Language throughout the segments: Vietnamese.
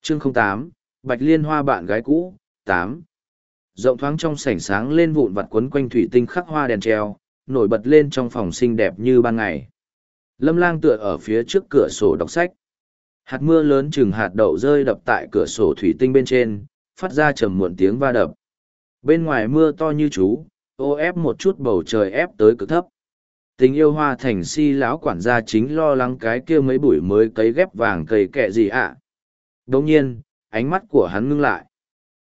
Chương 08, Bạch Liên Hoa bạn gái cũ, 8. Rộng thoáng trong sảnh sáng lên vụn vặt quấn quanh thủy tinh khắc hoa đèn treo, nổi bật lên trong phòng xinh đẹp như ban ngày. Lâm Lang tựa ở phía trước cửa sổ đọc sách. Hạt mưa lớn chừng hạt đậu rơi đập tại cửa sổ thủy tinh bên trên, phát ra trầm muộn tiếng va đập. Bên ngoài mưa to như chú, ô ép một chút bầu trời ép tới cực thấp. Tình yêu Hoa Thành Si lão quản gia chính lo lắng cái kia mấy bụi mới cấy ghép vàng cây kẹ gì ạ. Đồng nhiên, ánh mắt của hắn ngưng lại.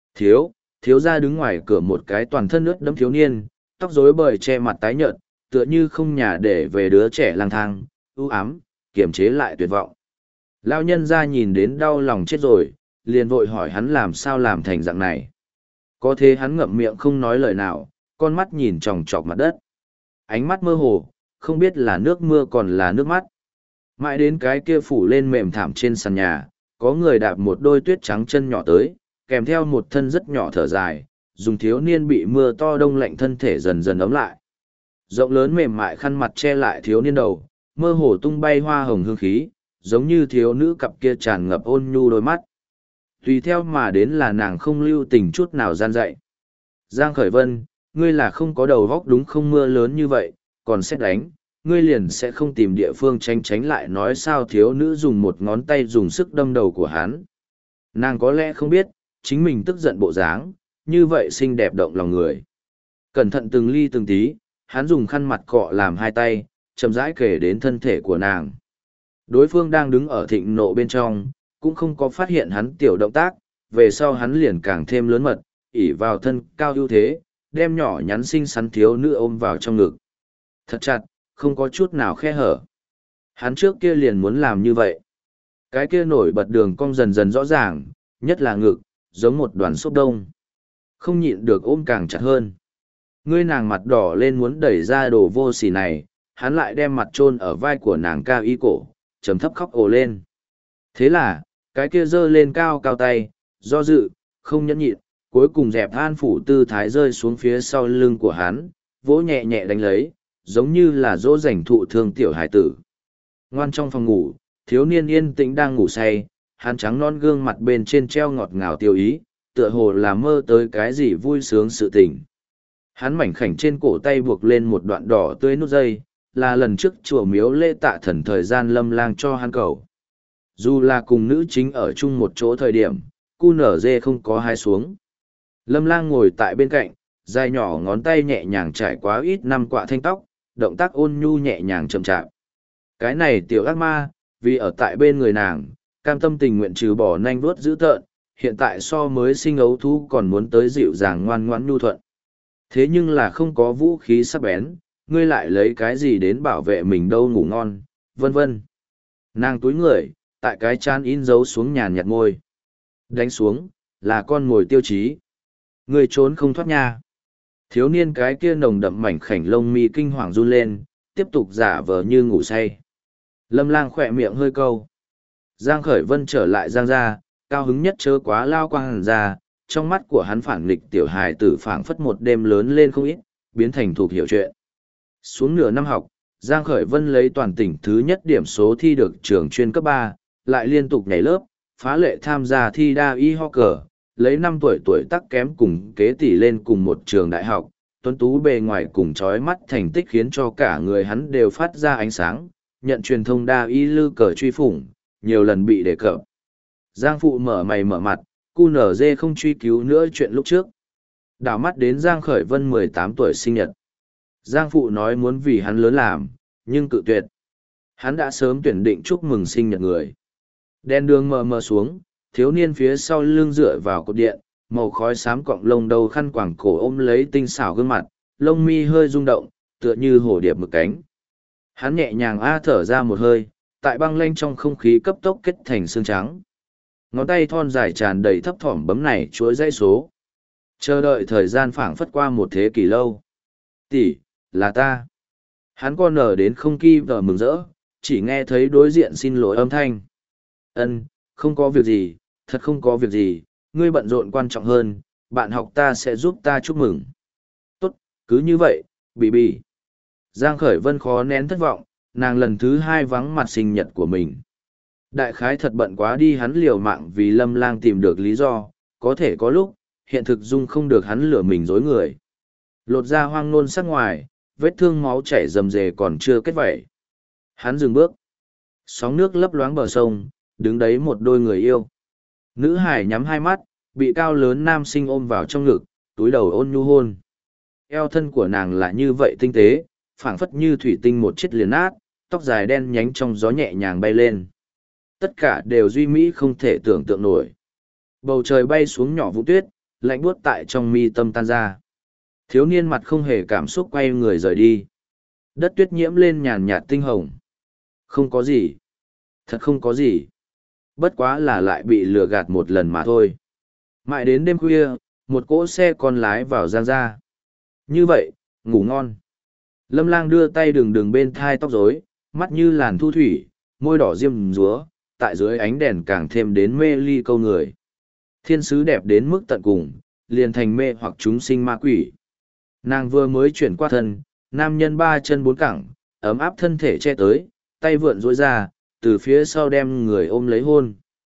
Thiếu gia đứng ngoài cửa một cái toàn thân ướt đẫm thiếu niên, tóc rối bời che mặt tái nhợt, tựa như không nhà để về đứa trẻ lang thang, u ám, kiềm chế lại tuyệt vọng. Lão nhân ra nhìn đến đau lòng chết rồi, liền vội hỏi hắn làm sao làm thành dạng này. Có thế hắn ngậm miệng không nói lời nào, con mắt nhìn chòng chọc mặt đất. Ánh mắt mơ hồ, không biết là nước mưa còn là nước mắt. Mãi đến cái kia phủ lên mềm thảm trên sàn nhà, có người đạp một đôi tuyết trắng chân nhỏ tới, kèm theo một thân rất nhỏ thở dài, dùng thiếu niên bị mưa to đông lạnh thân thể dần dần ấm lại. Rộng lớn mềm mại khăn mặt che lại thiếu niên đầu, mơ hồ tung bay hoa hồng hương khí, giống như thiếu nữ cặp kia tràn ngập ôn nhu đôi mắt. Tùy theo mà đến là nàng không lưu tình chút nào gian dạy. Giang Khởi Vân, ngươi là không có đầu góc đúng không, mưa lớn như vậy, còn xét đánh, ngươi liền sẽ không tìm địa phương tránh lại, nói sao. Thiếu nữ dùng một ngón tay dùng sức đâm đầu của hắn. Nàng có lẽ không biết, chính mình tức giận bộ dáng, như vậy xinh đẹp động lòng người. Cẩn thận từng ly từng tí, hắn dùng khăn mặt cọ làm hai tay, chậm rãi kể đến thân thể của nàng. Đối phương đang đứng ở thịnh nộ bên trong, cũng không có phát hiện hắn tiểu động tác, về sau hắn liền càng thêm lớn mật, ỉ vào thân cao ưu thế, đem nhỏ nhắn xinh xắn thiếu nữ ôm vào trong ngực. Thật chặt, không có chút nào khe hở. Hắn trước kia liền muốn làm như vậy. Cái kia nổi bật đường cong dần dần rõ ràng, nhất là ngực, giống một đoàn xốp đông. Không nhịn được ôm càng chặt hơn. Ngươi nàng mặt đỏ lên muốn đẩy ra đồ vô sỉ này, hắn lại đem mặt chôn ở vai của nàng cao y cổ, trầm thấp khóc ồ lên. Thế là, cái kia giơ lên cao cao tay, do dự, không nhẫn nhịn, cuối cùng dẹp an phủ tư thái rơi xuống phía sau lưng của hắn, vỗ nhẹ nhẹ đánh lấy, giống như là dỗ dành thụ thương tiểu hải tử. Ngoan trong phòng ngủ, thiếu niên yên tĩnh đang ngủ say, hắn trắng non gương mặt bên trên treo ngọt ngào tiêu ý, tựa hồ là mơ tới cái gì vui sướng sự tình. Hắn mảnh khảnh trên cổ tay buộc lên một đoạn đỏ tươi nút dây, là lần trước chùa miếu lễ tạ thần thời gian Lâm Lang cho hắn cầu. Dù là cùng nữ chính ở chung một chỗ thời điểm, cu nở dê không có hai xuống. Lâm Lang ngồi tại bên cạnh, dài nhỏ ngón tay nhẹ nhàng trải qua ít năm quạ thanh tóc, động tác ôn nhu nhẹ nhàng chậm chạp. Cái này tiểu ác ma, vì ở tại bên người nàng, cam tâm tình nguyện trừ bỏ nanh vuốt dữ tợn, hiện tại so mới sinh ấu thú còn muốn tới dịu dàng ngoan ngoãn nhu thuận. Thế nhưng là không có vũ khí sắc bén, ngươi lại lấy cái gì đến bảo vệ mình đâu, ngủ ngon, vân vân. Nàng túi người, tại cái chan in dấu xuống nhàn nhạt môi. Đánh xuống, là con mồi tiêu chí. Ngươi trốn không thoát nha. Thiếu niên cái kia nồng đậm mảnh khảnh lông mi kinh hoàng run lên, tiếp tục giả vờ như ngủ say. Lâm Lang khỏe miệng hơi câu. Giang Khởi Vân trở lại Giang gia, cao hứng nhất chớ quá lao quang hàn ra, trong mắt của hắn phản nghịch tiểu hài tử phảng phất một đêm lớn lên không ít, biến thành thuộc hiểu chuyện. Xuống nửa năm học, Giang Khởi Vân lấy toàn tỉnh thứ nhất điểm số thi được trường chuyên cấp 3, lại liên tục nhảy lớp, phá lệ tham gia thi đa y ho cờ, lấy 5 tuổi tắc kém cùng kế tỷ lên cùng một trường đại học, tuấn tú bề ngoài cùng chói mắt thành tích khiến cho cả người hắn đều phát ra ánh sáng, nhận truyền thông đa y lư cờ truy phủng, nhiều lần bị đề cập. Giang phụ mở mày mở mặt, cu nở dê không truy cứu nữa chuyện lúc trước. Đảo mắt đến Giang Khởi Vân 18 tuổi sinh nhật. Giang phụ nói muốn vì hắn lớn làm, nhưng cự tuyệt. Hắn đã sớm tuyển định chúc mừng sinh nhật người. Đèn đường mờ mờ xuống, thiếu niên phía sau lưng dựa vào cột điện, màu khói xám cọng lông đầu khăn quàng cổ ôm lấy tinh xảo gương mặt, lông mi hơi rung động, tựa như hổ điệp mực cánh. Hắn nhẹ nhàng thở ra một hơi, tại băng lanh trong không khí cấp tốc kết thành xương trắng. Ngón tay thon dài tràn đầy thấp thỏm bấm này chuỗi dãy số. Chờ đợi thời gian phảng phất qua một thế kỷ lâu. Tỷ, là ta. Hắn con nở đến không kỳ vờ mừng rỡ, chỉ nghe thấy đối diện xin lỗi âm thanh. Ân, không có việc gì, thật không có việc gì, ngươi bận rộn quan trọng hơn, bạn học ta sẽ giúp ta chúc mừng. Tốt, cứ như vậy, bị bị. Giang Khởi Vân khó nén thất vọng, nàng lần thứ 2 vắng mặt sinh nhật của mình. Đại khái thật bận quá đi, hắn liều mạng vì Lâm Lang tìm được lý do, có thể có lúc, hiện thực dung không được hắn lừa mình dối người. Lột ra hoang nôn sắc ngoài, vết thương máu chảy rầm rề còn chưa kết vảy. Hắn dừng bước. Sóng nước lấp loáng bờ sông, đứng đấy một đôi người yêu. Nữ hải nhắm hai mắt, bị cao lớn nam sinh ôm vào trong ngực, túi đầu ôn nhu hôn. Eo thân của nàng là như vậy tinh tế, phảng phất như thủy tinh một chiếc liền nát, tóc dài đen nhánh trong gió nhẹ nhàng bay lên. Tất cả đều duy mỹ không thể tưởng tượng nổi. Bầu trời bay xuống nhỏ vũ tuyết, lạnh buốt tại trong mi tâm tan ra. Thiếu niên mặt không hề cảm xúc quay người rời đi. Đất tuyết nhiễm lên nhàn nhạt tinh hồng. Không có gì. Thật không có gì. Bất quá là lại bị lừa gạt một lần mà thôi. Mãi đến đêm khuya, một cỗ xe con lái vào Giang gia. Như vậy, ngủ ngon. Lâm Lang đưa tay đường bên thai tóc rối, mắt như làn thu thủy, môi đỏ diêm dúa, tại dưới ánh đèn càng thêm đến mê ly câu người. Thiên sứ đẹp đến mức tận cùng, liền thành mê hoặc chúng sinh ma quỷ. Nàng vừa mới chuyển qua thân, nam nhân ba chân bốn cẳng, ấm áp thân thể che tới, tay vượn rối ra, từ phía sau đem người ôm lấy hôn.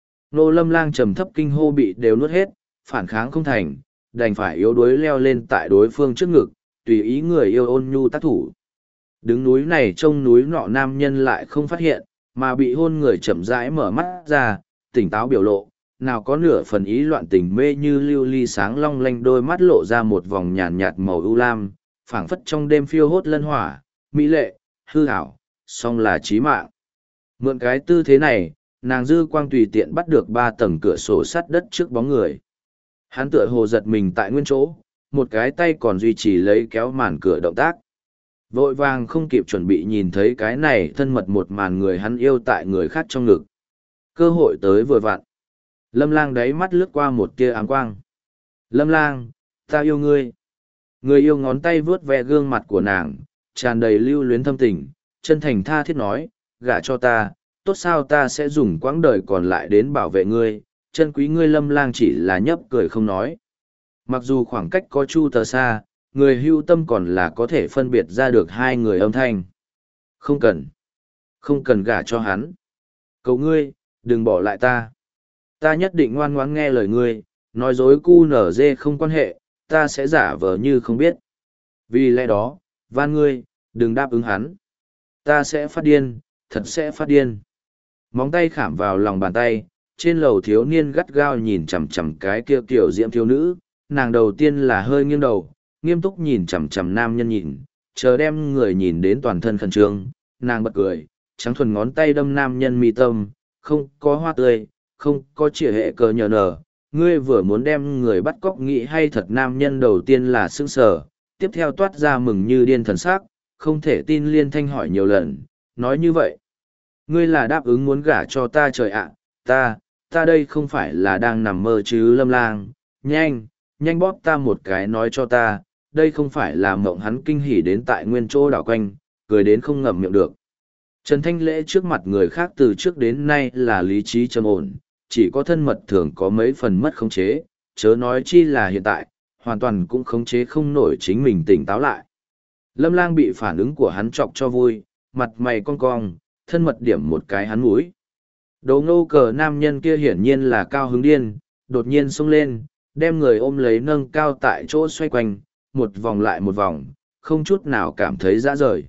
Nô Lâm Lang trầm thấp kinh hô bị đều nuốt hết, phản kháng không thành, đành phải yếu đuối leo lên tại đối phương trước ngực, tùy ý người yêu ôn nhu tác thủ. Đứng núi này trông núi nọ nam nhân lại không phát hiện, mà bị hôn người chậm rãi mở mắt ra, tỉnh táo biểu lộ, nào có nửa phần ý loạn tình mê như lưu ly sáng long lanh, đôi mắt lộ ra một vòng nhàn nhạt màu ưu lam, phảng phất trong đêm phiêu hốt lân hỏa, mỹ lệ, hư ảo, song là chí mạng. Mượn cái tư thế này, nàng dư quang tùy tiện bắt được 3 tầng cửa sổ sắt đất trước bóng người. Hắn tựa hồ giật mình tại nguyên chỗ, một cái tay còn duy trì lấy kéo màn cửa động tác. Vội vàng không kịp chuẩn bị nhìn thấy cái này thân mật một màn người hắn yêu tại người khác trong ngực. Cơ hội tới vừa vặn. Lâm Lang đáy mắt lướt qua một tia áng quang. Lâm Lang, ta yêu ngươi. Người yêu ngón tay vướt ve gương mặt của nàng, tràn đầy lưu luyến thâm tình, chân thành tha thiết nói, gả cho ta, tốt sao ta sẽ dùng quãng đời còn lại đến bảo vệ ngươi, chân quý ngươi. Lâm Lang chỉ là nhấp cười không nói. Mặc dù khoảng cách có chu tờ xa, người hưu tâm còn là có thể phân biệt ra được hai người âm thanh. Không cần. Không cần gả cho hắn. Cầu ngươi, đừng bỏ lại ta. Ta nhất định ngoan ngoãn nghe lời ngươi, nói dối cu nở dê không quan hệ, ta sẽ giả vờ như không biết. Vì lẽ đó, van ngươi, đừng đáp ứng hắn. Ta sẽ phát điên, thật sẽ phát điên. Móng tay khảm vào lòng bàn tay, trên lầu thiếu niên gắt gao nhìn chằm chằm cái kia kiểu diễm thiếu nữ, nàng đầu tiên là hơi nghiêng đầu, nghiêm túc nhìn chằm chằm nam nhân nhìn, chờ đem người nhìn đến toàn thân khẩn trương, nàng bật cười, trắng thuần ngón tay đâm nam nhân mi tâm, không có hoa tươi, không có chĩa hệ cờ nhờ nở, ngươi vừa muốn đem người bắt cóc nghĩ hay thật. Nam nhân đầu tiên là sững sờ, tiếp theo toát ra mừng như điên thần sắc, không thể tin liên thanh hỏi nhiều lần, nói như vậy. Ngươi là đáp ứng muốn gả cho ta trời ạ, ta đây không phải là đang nằm mơ chứ. Lâm Lang, nhanh bóp ta một cái nói cho ta, đây không phải là mộng. Hắn kinh hỉ đến tại nguyên chỗ đảo quanh, cười đến không ngậm miệng được. Trần Thanh Lễ trước mặt người khác từ trước đến nay là lý trí trầm ổn, chỉ có thân mật thường có mấy phần mất khống chế, chớ nói chi là hiện tại, hoàn toàn cũng khống chế không nổi chính mình tỉnh táo lại. Lâm Lang bị phản ứng của hắn chọc cho vui, mặt mày cong cong, thân mật điểm một cái hắn mũi. Đồ ngô cờ nam nhân kia hiển nhiên là cao hứng điên, đột nhiên xông lên, đem người ôm lấy nâng cao tại chỗ xoay quanh, một vòng lại một vòng, không chút nào cảm thấy dã rời.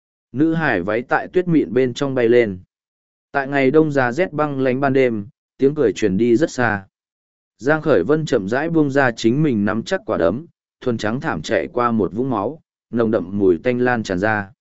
Nữ hải váy tại tuyết mịn bên trong bay lên. Tại ngày đông giá rét băng lánh ban đêm, tiếng cười truyền đi rất xa. Giang Khởi Vân chậm rãi buông ra chính mình nắm chắc quả đấm, thuần trắng thảm chạy qua một vũng máu, nồng đậm mùi tanh lan tràn ra.